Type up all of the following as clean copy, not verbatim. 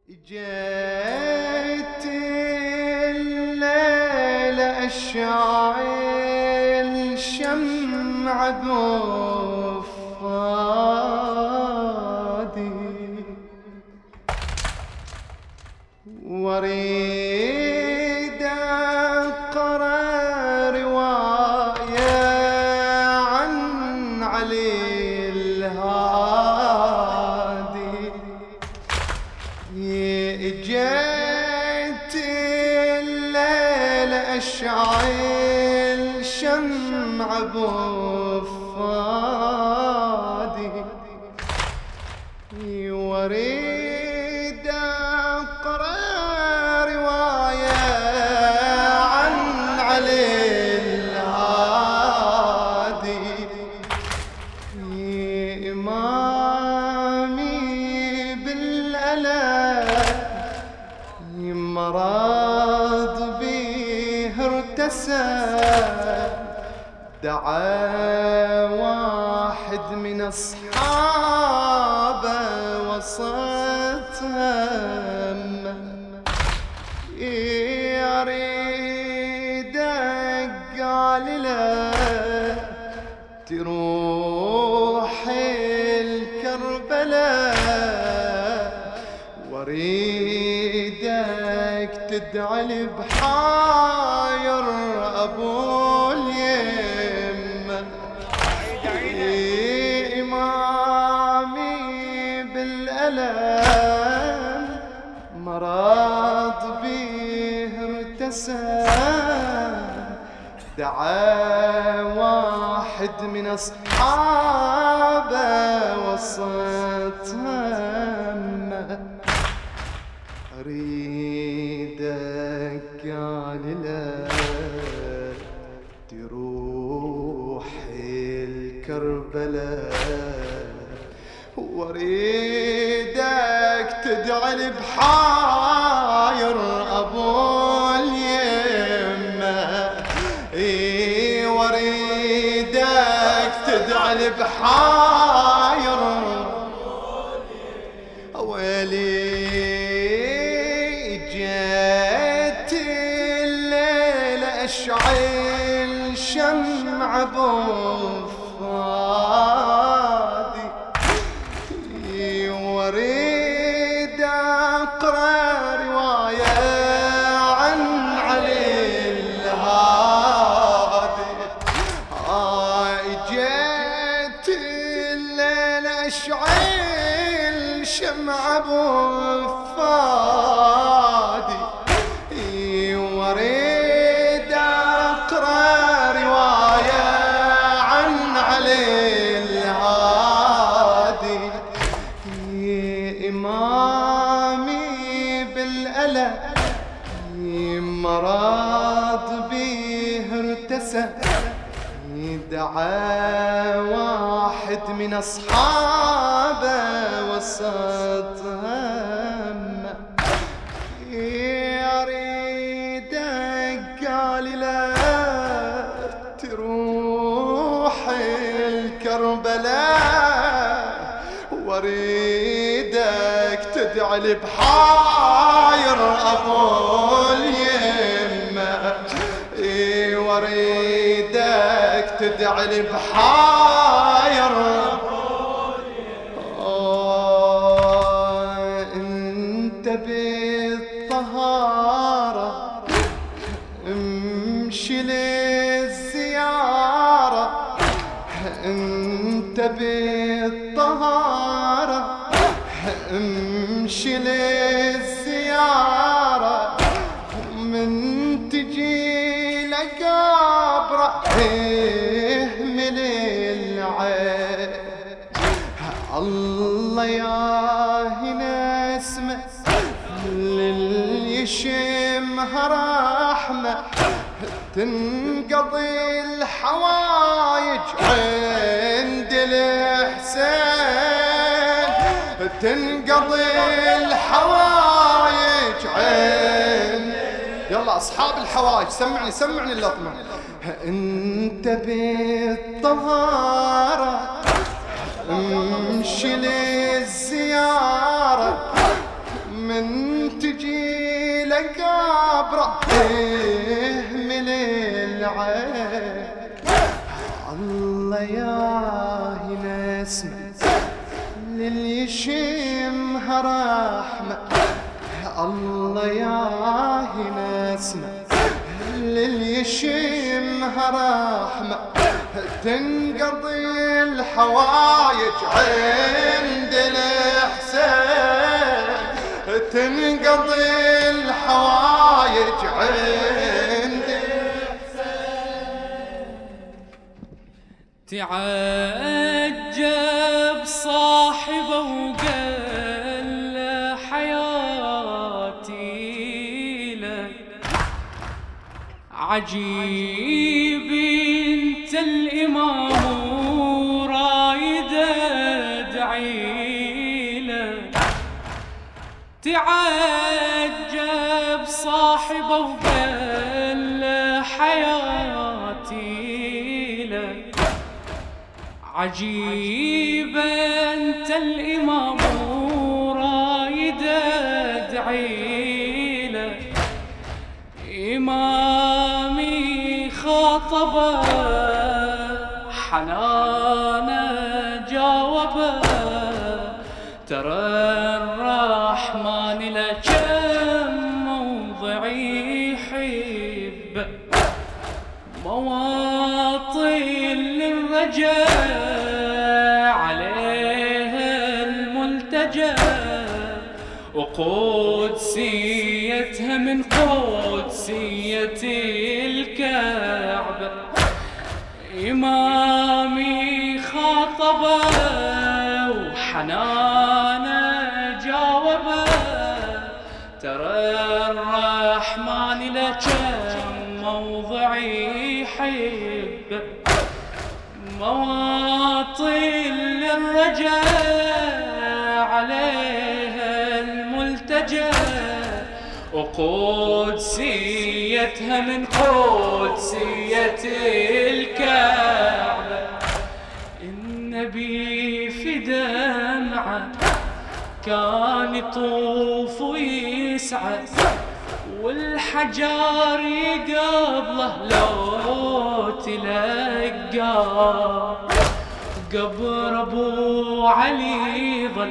جيت الليلة أشعل شمع بفادي واريد أقرأ رواية عن علي الهادي. جيت الليلة أشعل شمع بفادي واريد أقرأ رواية عن علي الهادي. إمامي بالألم مرض بيه ارتسم، دعا واحد من أصحابه وسط همه، يريدك قال له تروح الكربلاء واريدك تدعي لي بحاير ابو اليمه. امامي بالالم مرض بيه ارتسم، دعا واحد من أصحابه وسط همه، أريدك قال له تروح الكربلاء واريدك تدعي لي بحاير أبو واريدك تدعي لي بحاير ويلي. جيت الليلة أشعل شمع بفادي واريد أقرأ رواية عن علي الهادي. جيت الليلة أشعل شمع بفادي واريد أقرأ رواية عن علي الهادي. إمامي بالألم مرض بيه ارتسم، دعا واحد من أصحابه وسط همه، يريدك قال له تروح الكربلاء واريدك تدعي لي بحاير أبو اليمه، واريدك تدعي لي بحاير. انت بالطهارة امشي للزيارة، انت بالطهارة امشي للزيارة، من تجي لقابره اهمل العين. الله ياهي نسمه لليشمها رحمه، تنقضي الحوايج عند الحسين، تنقضي الحوايج عند. يلا أصحاب الحوايج سمعني اللطمة. انت بالطهارة امشي للزيارة، من لقابره من العين. الله ياهي نسمة للي يشمها رحمة، الله ياهي نسمة للي يشمها رحمة، تنقضي الحوايج عند الحسين، تنقضي الحوايج عند الحسين. تعجب صاحبه وقال حياتي لك، عجيب انت الامام ورايد ادعي لك. تعجب صاحبه وقال حياتي لك، عجيب انت الامام ورايد ادعي لك. امامي خاطبه حنانه جاوبه، ترى الرحمن لكم موضعي يحب، مواطن للرجاء عليها الملتجى، وقدسيتها من قدسية الكعبة. إمامي خاطبه وحنانه جاوبه، ترى الرحمن لكم موضعي يحب، مواطن للرجاء عليها الملتجى، وقدسيتها من قدسية الكعبة. النبي في دمعه كان يطوف ويسعى، والحجار يقبله لو تلقاه، قبر ابو علي ظل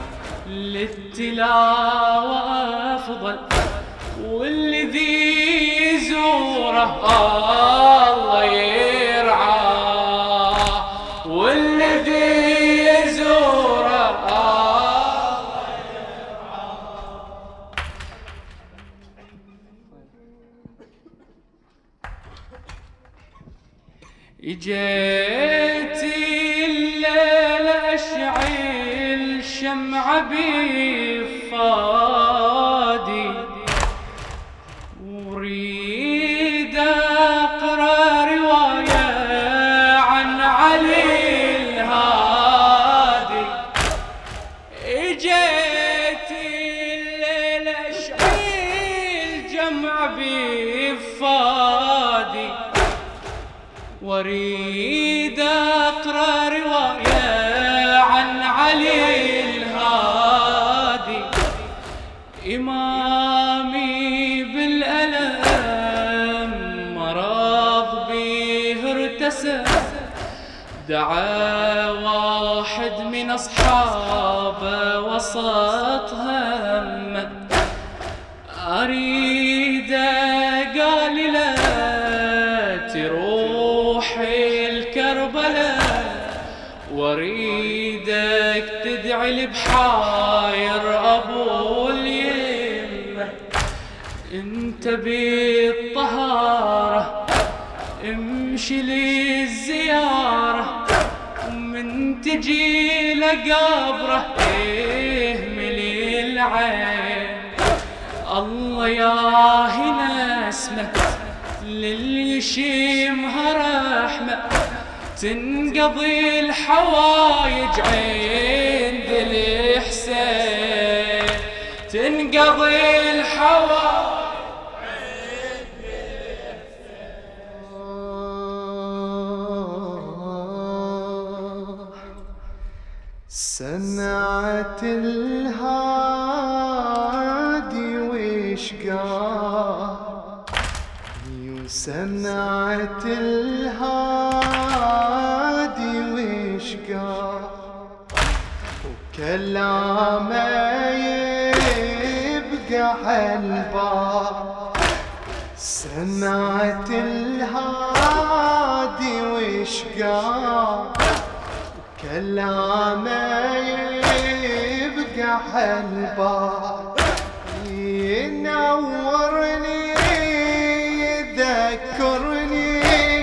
للتلاوة افضل، والذي يزوره الله يرعاه، والذي يزوره الله يرعاه. اجيت الليلة اشعل شمعة بفادي، وريد اقرا رواية عن علي الهادي. اجيت الليلة اشعل جمعة بفادي، واريد اقرا رواية عن علي الهادي. امامي بالالم مرض بيه ارتسم، دعا واحد من اصحابه وسط همه، اريد قال له تروح الكربلاء، واريدك تدعي لبحاير ابو اليمه. انت بالطهاره امشي للزياره، ومن تجي لقبره اهمل العين. الله ياهي نسمه للي يشمها رحمة، تنقضي الحوايج عند الحسين، تنقضي الحوايج عند الحسين. سمعت الهادي وش قال سمعت الهادي وش قال وكلامه يبقى عالبال. سمعت الهادي وش قال كلامه يبقى عالبال. ينورني يذكرني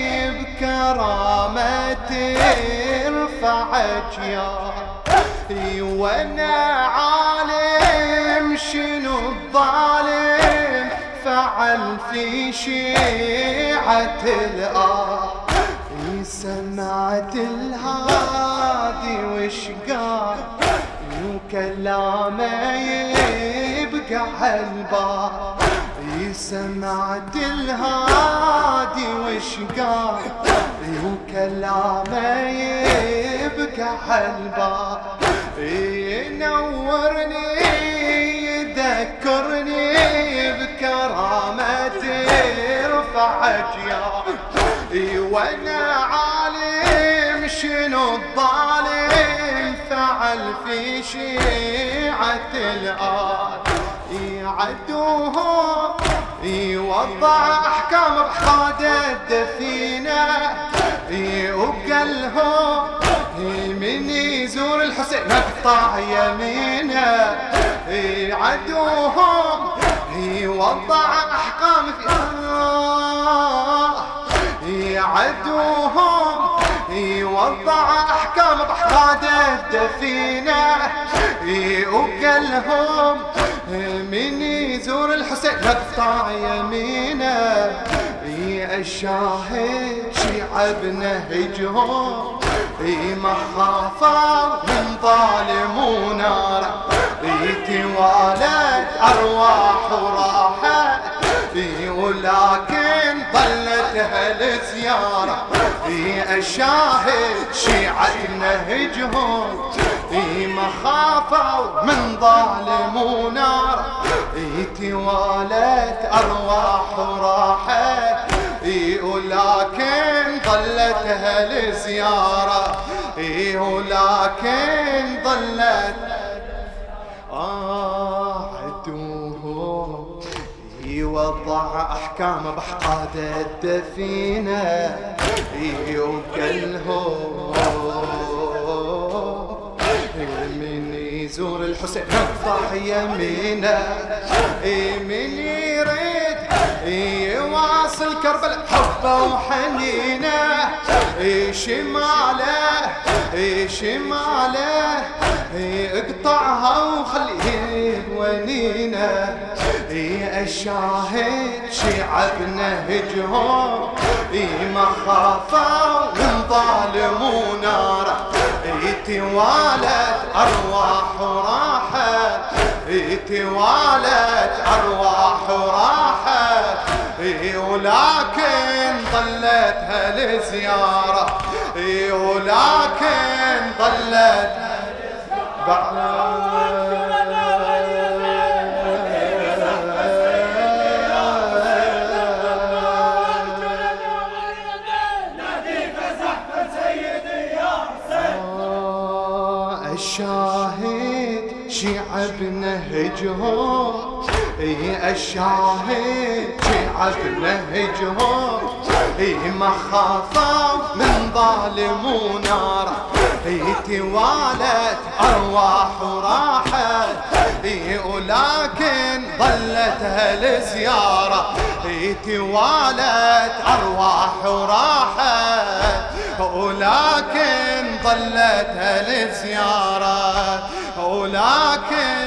بكرامة يرفع أجيال. وانا عالم شنو الظالم فعل في شيعة الآن. سمعت الهادي وش قال وكلامه يبقى عالبال. سمعت الهادي وش قال وكلامه يبقى عالبال. ينورني يذكرني بكرامة يرفع أجيال. وانا عالم شنو الظالم فعل في شيعة الآن. عدوهم يوضع أحكام بحادة الدفينة وبقلهم من يزور الحسين مقطع يمينه. عدوهم يوضع أحكام عدوهم يوضع أحكام بحادة الدفينة وقلهم من يزور الحسين مقطع يمينه. الشاهد شيعة بنهجهم ما خافوا من ظالم ونار. توالت أرواح وراحت ولكن ظلتها الزيارة. الشاهد شيعة نهجهم ما خافوا من ظالم ونار. توالت أرواح وراحت ولكن ظلتها الزيارة. ولكن ظلت عدوهم يوضع أحكام بحقادة الدفينة وقلهم من يزور الحسين مقطع يمينه. من يريد يواصل كربلاء حبه وحنينه. شماله شماله اقطعها وخليه ونينه. الشاهد شيعة بنهجهم ما خافوا من ظالم وناره. توالت أرواح وراحت توالت أرواح وراحت ولكن ظلتها الزيارة. ولكن ظلت الشاهد شيعة بنهجهم الشاهد شيعة بنهجهم ما خافوا من ظالم ونار. توالت أرواح وراحت ولكن ظلتها الزيارة. توالت أرواح وراحت ولكن ظلتها الزيارة. ولكن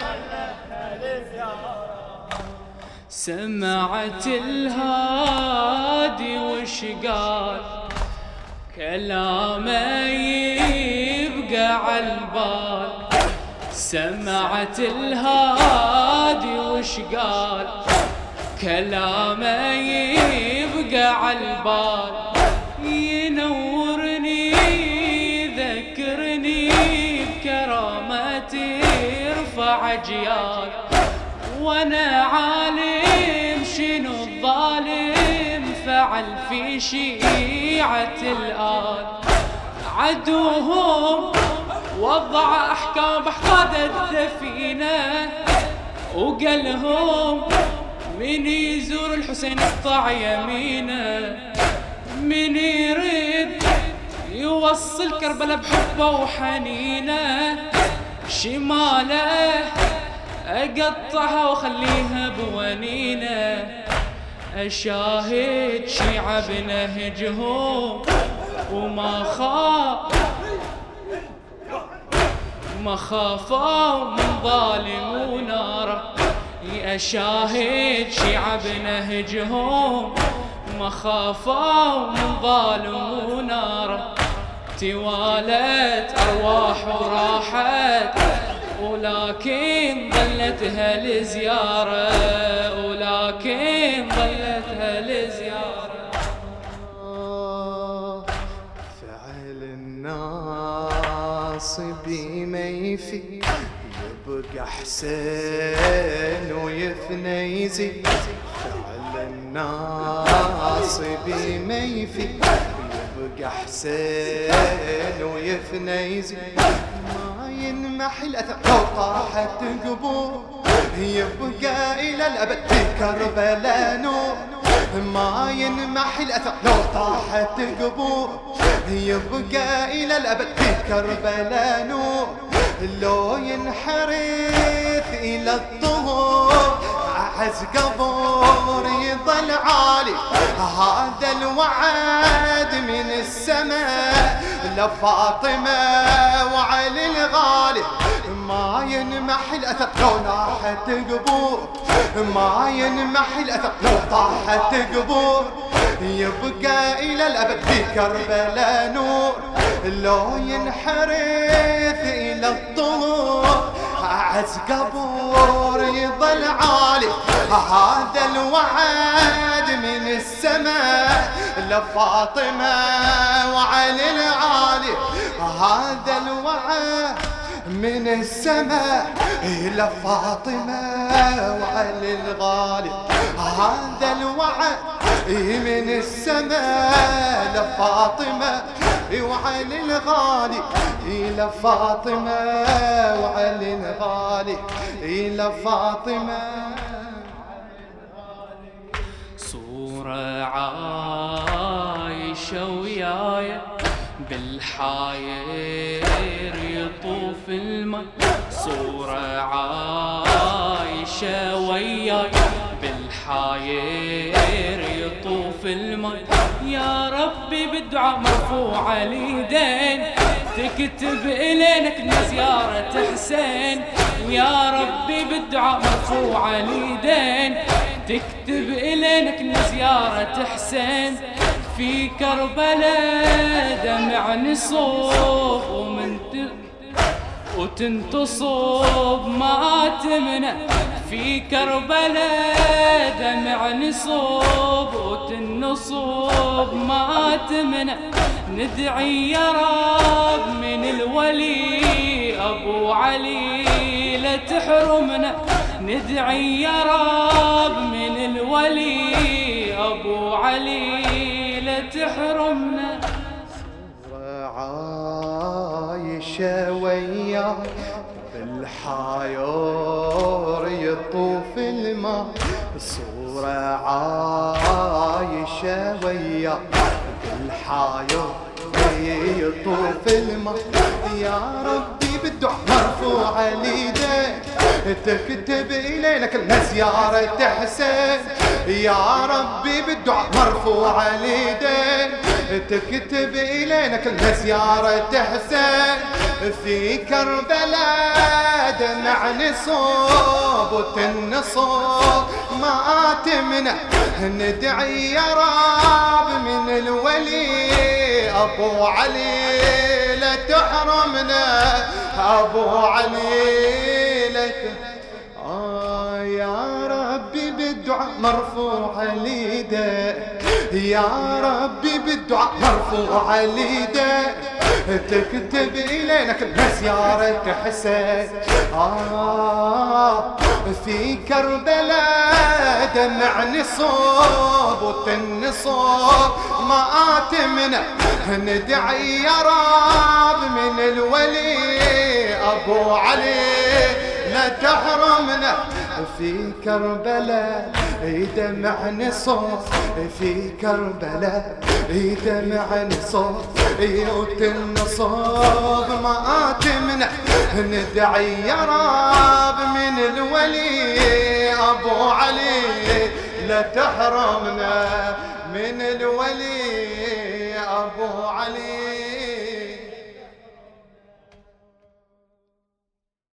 سمعت الهادي وش قال كلامه يبقى عالبال. سمعت الهادي وش قال كلامه يبقى عالبال. ينورني يذكرني بكرامتي يرفع أجيال. وانا عالم شنو الظالم فعل في شيعة الآل. عدوهم وضع أحكام أحقاد الدفينة، وقالهم من يزور الحسين يقطع يمينه، من يريد يوصل كربلاء بحبه وحنينه، شماله أقطعها وخليها بونينه. أشاهد شيعة بنهجهم وما خافوا من ظالم وناره. أشاهد شيعة بنهجهم ما خافوا من ظالم وناره. توالت أرواح وراحت ولكن ظلتها لزيارة، ولكن ظلتها لزيارة. فعل الناصب ما يفي يبقى حسين ويفنى يزيد. فعل الناصب ما يفي يبقى حسين ويفنى يزيد. ما ينمح الأثر لو طاحت قبور يبقى إلى الأبد في كربلاء نور. ما ينمح الأثر لو طاحت قبور يبقى إلى الأبد في كربلاء نور. لو ينحرف إلى الطهور عز قبور يظل عالي. هذا الوعد من السماء لفاطمة وعلي الغالي. ما ينمح الأثر لو ناحت قبور، ما ينمح الأثر لو طاحت قبور يبقى إلى الأبد في كربلاء نور. لو ينحرف إلى الطهور عز قبور يظل عالي. هذا الوعد من السماء لفاطمة وعلي العالي. هذا الوعد من السماء لفاطمة وعلي الغالي. هذا الوعد من السماء لفاطمة وعلي الغالي. لفاطمة وعلي الغالي. لفاطمة صورة عايشة وياي بالحاير يطوف الماء. صورة عايشة وياي بالحاير يطوف الماء. يا ربي بالدعاء مرفوع اليدين تكتب إلينك زيارة حسين. يا ربي بالدعاء مرفوع اليدين تكتب إلينك زيارة حسين. في كربلاء دمع نصوب وتنتصب ما تمنع. في كربلاء دمع نصوب وتنصب ما تمنع. ندعي يا رب من الولي أبو علي لا تحرمنا. ندعي يا رب من الولي أبو علي لا تحرمنا. عايشة وياه بالحاير يطوف الماء. صورة عايشة وياه بالحاير يطوف الماء. يا ربي بالدعاء مرفوع اليدين تكتب إلينا كلمة زيارة حسين. يا ربي بالدعاء مرفوع اليدين تكتب إلينا كلمة زيارة حسين. في كربلاء دمع نصوب وتنصب ما تمنع. ندعي يا رب من الولي أبو علي لا تحرمنا. أبو علي لا يا ربي بالدعاء مرفوع اليدين. يا ربي بالدعاء مرفوع اليدين تكتب إلينا كلها زيارة حسين. في كربلاء دمع نصب وتنصب مآتمنا، ندعي يا رب من الولي أبو علي لا تحرمنا. في كربلاء دمع نصب، في كربلاء دمع نصب وتنصب مآتمنا، ندعي يا رب من الولي أبو علي لا تحرمنا من الولي أبو علي.